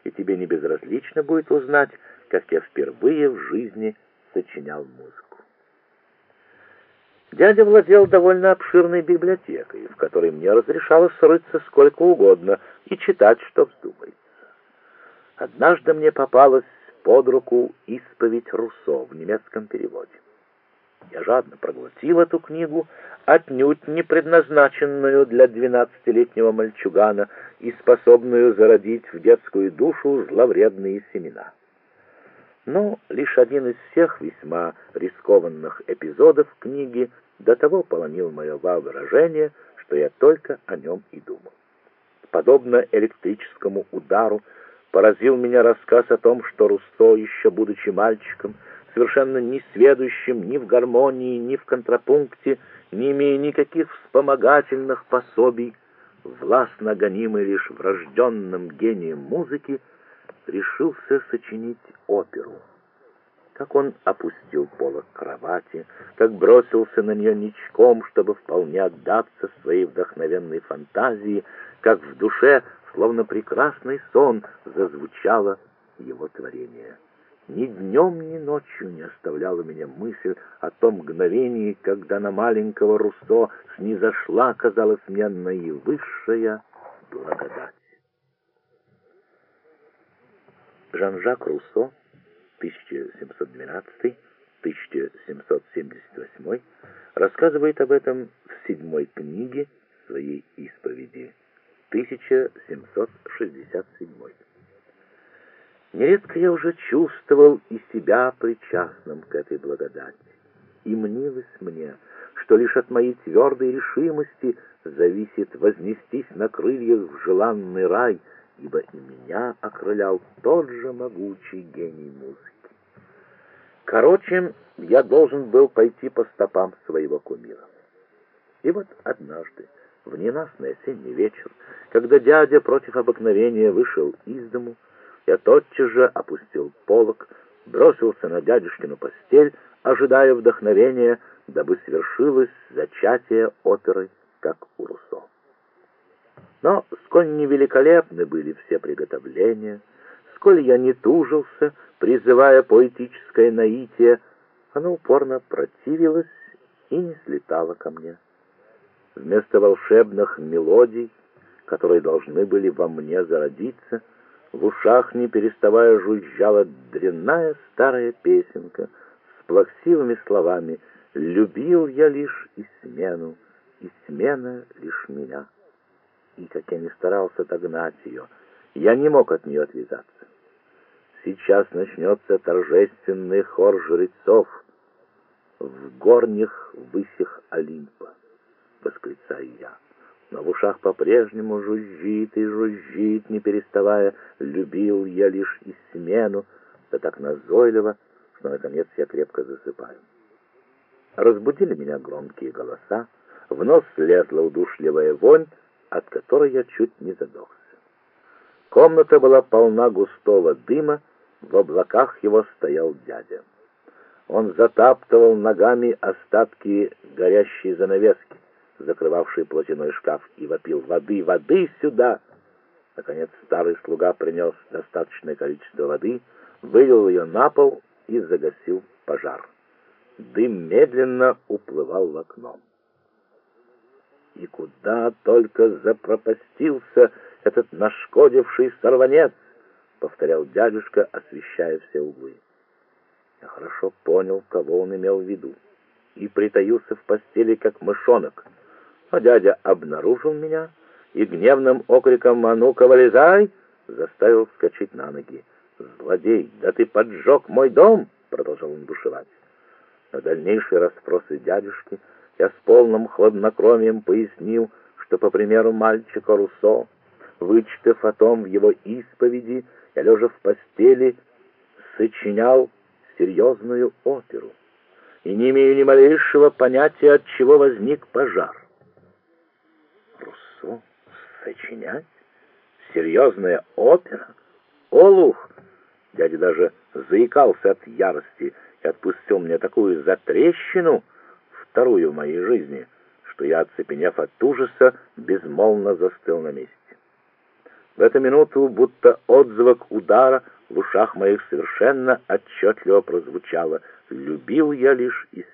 и тебе не безразлично будет узнать, как я впервые в жизни сочинял музыку. Дядя владел довольно обширной библиотекой, в которой мне разрешалось рыться сколько угодно и читать, что вздумается. Однажды мне попалась под руку «Исповедь Руссо» в немецком переводе. Я жадно проглотил эту книгу, отнюдь не предназначенную для 12-летнего мальчугана и способную зародить в детскую душу зловредные семена. Но лишь один из всех весьма рискованных эпизодов книги до того полонил мое воображение, что я только о нем и думал. Подобно электрическому удару поразил меня рассказ о том, что Руссо, еще будучи мальчиком, совершенно не сведущим ни в гармонии, ни в контрапункте, не имея никаких вспомогательных пособий, властно гонимый лишь врожденным гением музыки, решился сочинить оперу. Как он опустил полог кровати, как бросился на нее ничком, чтобы вполне отдаться своей вдохновенной фантазии, как в душе, словно прекрасный сон, зазвучало его творение. Ни днем, ни ночью не оставляла меня мысль о том мгновении, когда на маленького Руссо снизошла, казалось мне, наивысшая благодать. Жан-Жак Руссо, 1712-1778, рассказывает об этом в 7 книге своей исповеди, 1767. Нередко я уже чувствовал и себя причастным к этой благодати, и мнилось мне, что лишь от моей твердой решимости зависит вознестись на крыльях в желанный рай, ибо и меня окрылял тот же могучий гений музыки. Короче, я должен был пойти по стопам своего кумира. И вот однажды, в ненастный осенний вечер, когда дядя против обыкновения вышел из дому, я тотчас же опустил полог, бросился на дядюшкину постель, ожидая вдохновения, дабы свершилось зачатие оперы, как у Руссо. Но сколь невеликолепны были все приготовления, сколь я не тужился, призывая поэтическое наитие, оно упорно противилось и не слетало ко мне. Вместо волшебных мелодий, которые должны были во мне зародиться, в ушах, не переставая, жужжала дрянная старая песенка с плаксивыми словами «Любил я лишь Исмену, Исмена лишь меня». И как я не старался догнать ее, я не мог от нее отвязаться. Сейчас начнется торжественный хор жрецов в горних высях Олимпа, восклицаю я. Но в ушах по-прежнему жужжит и жужжит, не переставая, «Любил я лишь Исмену», да так назойливо, что, наконец, я крепко засыпаю. Разбудили меня громкие голоса, в нос лезла удушливая вонь, от которой я чуть не задохся. Комната была полна густого дыма, в облаках его стоял дядя. Он затаптывал ногами остатки горящей занавески, закрывавший платяной шкаф, и вопил: «Воды, воды сюда!» Наконец старый слуга принес достаточное количество воды, вылил ее на пол и загасил пожар. Дым медленно уплывал в окно. И куда только запропастился этот нашкодивший сорванец, повторял дядюшка, освещая все углы. Я хорошо понял, кого он имел в виду, и притаился в постели, как мышонок. Но дядя обнаружил меня и гневным окриком «А ну-ка, вылезай!» заставил вскочить на ноги. «Злодей, да ты поджег мой дом!» — продолжал он бушевать. На дальнейшие расспросы дядюшки я с полным хладнокровием пояснил, что, по примеру мальчика Руссо, вычитав о том в его исповеди, я, лежа в постели, сочинял серьезную оперу и не имею ни малейшего понятия, от чего возник пожар. Руссо сочинять? Серьезная опера? Олух! Дядя даже заикался от ярости и отпустил мне такую затрещину, вторую в моей жизни, что я, оцепенев от ужаса, безмолвно застыл на месте. В эту минуту, будто отзвук удара, в ушах моих совершенно отчетливо прозвучало: «Любил я лишь из